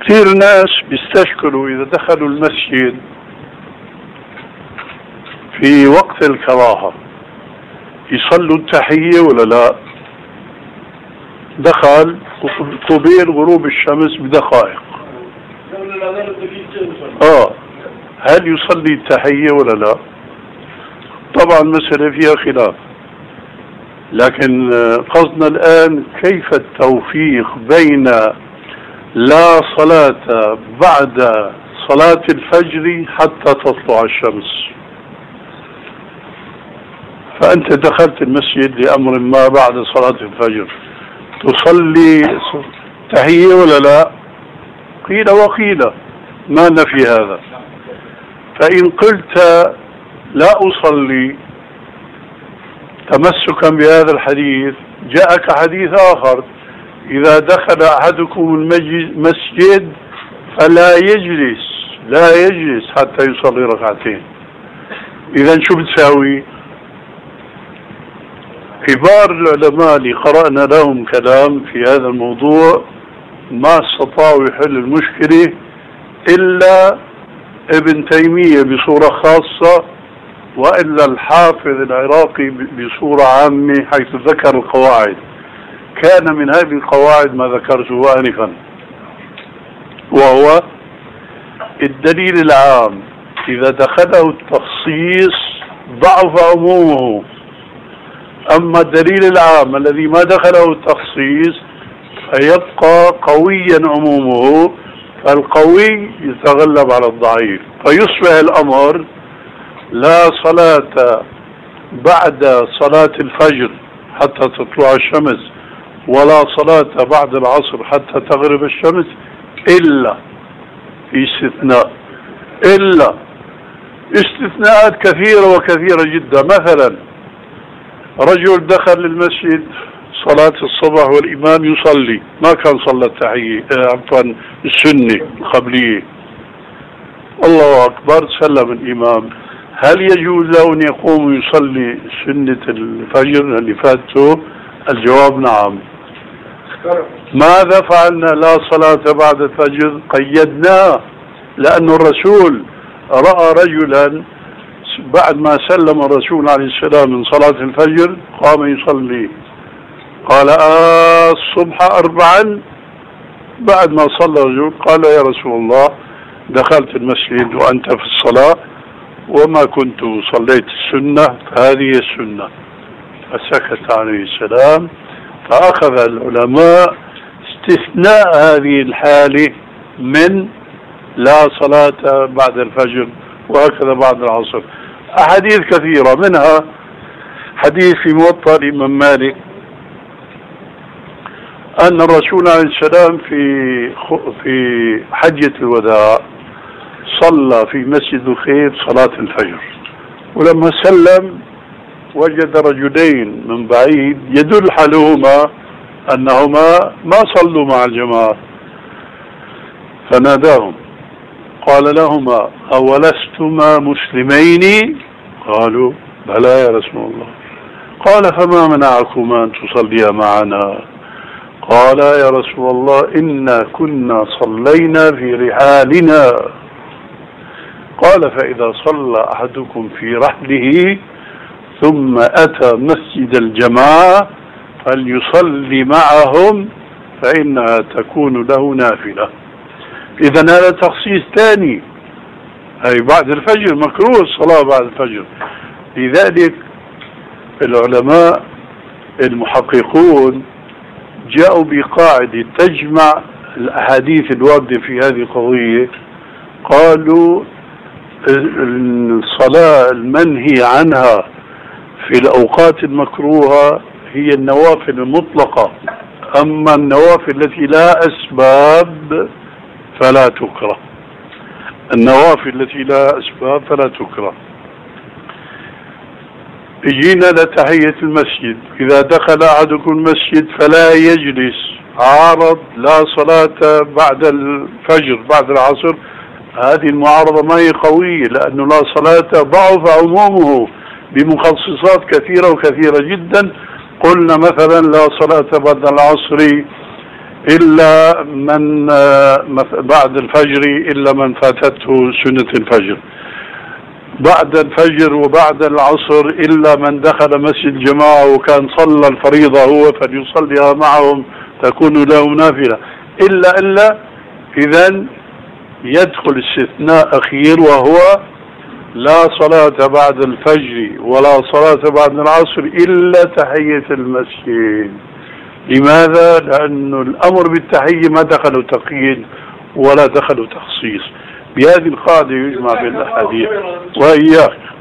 كثير ناس بيستشكلوا إذا دخلوا المسجد في وقت الكراهة يصلوا التحية ولا لا. دخل قبيل غروب الشمس بدقائق، هل يصلي التحية ولا لا؟ طبعا المسألة فيها خلاف، لكن قصدنا الآن كيف التوفيق بين لا صلاة بعد صلاة الفجر حتى تطلع الشمس. فأنت دخلت المسجد لأمر ما بعد صلاة الفجر، تصلي تحية ولا لا؟ قيل وقيل، ما نفي هذا. فإن قلت لا أصلي تمسكا بهذا الحديث، جاءك حديث آخر: إذا دخل أحدكم المسجد فلا يجلس حتى يصلي ركعتين. إذا شو بتساوي؟ كبار العلماء اللي قرأنا لهم كلام في هذا الموضوع ما استطاعوا يحل المشكلة إلا ابن تيمية بصورة خاصة، وإلا الحافظ العراقي بصورة عامة، حيث ذكر القواعد. كان من هذه القواعد ما ذكرته آنفا، وهو الدليل العام إذا دخله التخصيص ضعف عمومه، أما الدليل العام الذي ما دخله التخصيص فيبقى قويا عمومه، فالقوي يتغلب على الضعيف، فيصبح الأمر لا صلاة بعد صلاة الفجر حتى تطلع الشمس، ولا صلاة بعد العصر حتى تغرب الشمس، إلا في استثناءات كثيرة وكثيرة جدا. مثلا رجل دخل للمسجد صلاة الصبح والإمام يصلي، ما كان صلى التحية عفوا السنة القبلية، الله أكبر، سلم الإمام، هل يجوز له أن يقوم يصلي سنة الفجر اللي فاتته؟ الجواب نعم. ماذا فعلنا؟ لا صلاة بعد الفجر، قيدناه، لأن الرسول رأى رجلا بعد ما سلم الرسول عليه السلام من صلاة الفجر قام يصلي، قال الصبح 4. بعد ما صلى الرجل قال: يا رسول الله، دخلت المسجد وأنت في الصلاة وما كنت صليت السنة، فهذه السنة. فسكت عليه السلام. فأخذ العلماء استثناء هذه الحالة من لا صلاة بعد الفجر، وهكذا بعد العصر. أحاديث كثيرة، منها حديث في موطأ الإمام مالك أن الرسول عليه السلام في حجة الوداع صلى في مسجد الخير صلاة الفجر، ولما سلم وجد رجلين من بعيد يدل حالهما أنهما ما صلوا مع الجماعة، فناداهم قال لهما: أولستما مسلمين؟ قالوا: بلى يا رسول الله. قال: فما منعكما أن تصليا معنا؟ قال: يا رسول الله، إنا كنا صلينا في رحالنا. قال: فإذا صلى أحدكم في رحله ثم أتى مسجد الجماعة فليصلي معهم فإنها تكون له نافلة. إذن هذا تخصيص ثاني، أي بعد الفجر مكروه الصلاة بعد الفجر. لذلك العلماء المحققون جاءوا بقاعدة تجمع الأحاديث الواردة في هذه القضية. قالوا: الصلاة المنهي عنها في الأوقات المكروهة هي النوافل المطلقة، أما النوافل التي لا أسباب فلا تكره. النوافل التي لا أسباب فلا تكره. اجينا لتحية المسجد: إذا دخل أحدكم المسجد فلا يجلس. عارض لا صلاة بعد الفجر بعد العصر، هذه المعارضة ما هي قوية، لأنه لا صلاة ضعف عمومه بمخصصات كثيرة وكثيرة جدا. قلنا مثلا لا صلاة بعد العصر إلا من بعد الفجر إلا من فاتته سنة الفجر، بعد الفجر وبعد العصر إلا من دخل مسجد الجماعة وكان صلى الفريضة هو فليصليها معهم تكون له نافلة، إلا إذن يدخل استثناء أخير وهو لا صلاة بعد الفجر ولا صلاة بعد العصر إلا تحية المسجد. لماذا؟ لأن الأمر بالتحية ما دخل تقييد ولا دخل تخصيص. بهذه القاعدة يجمع بين الأحاديث. وإياك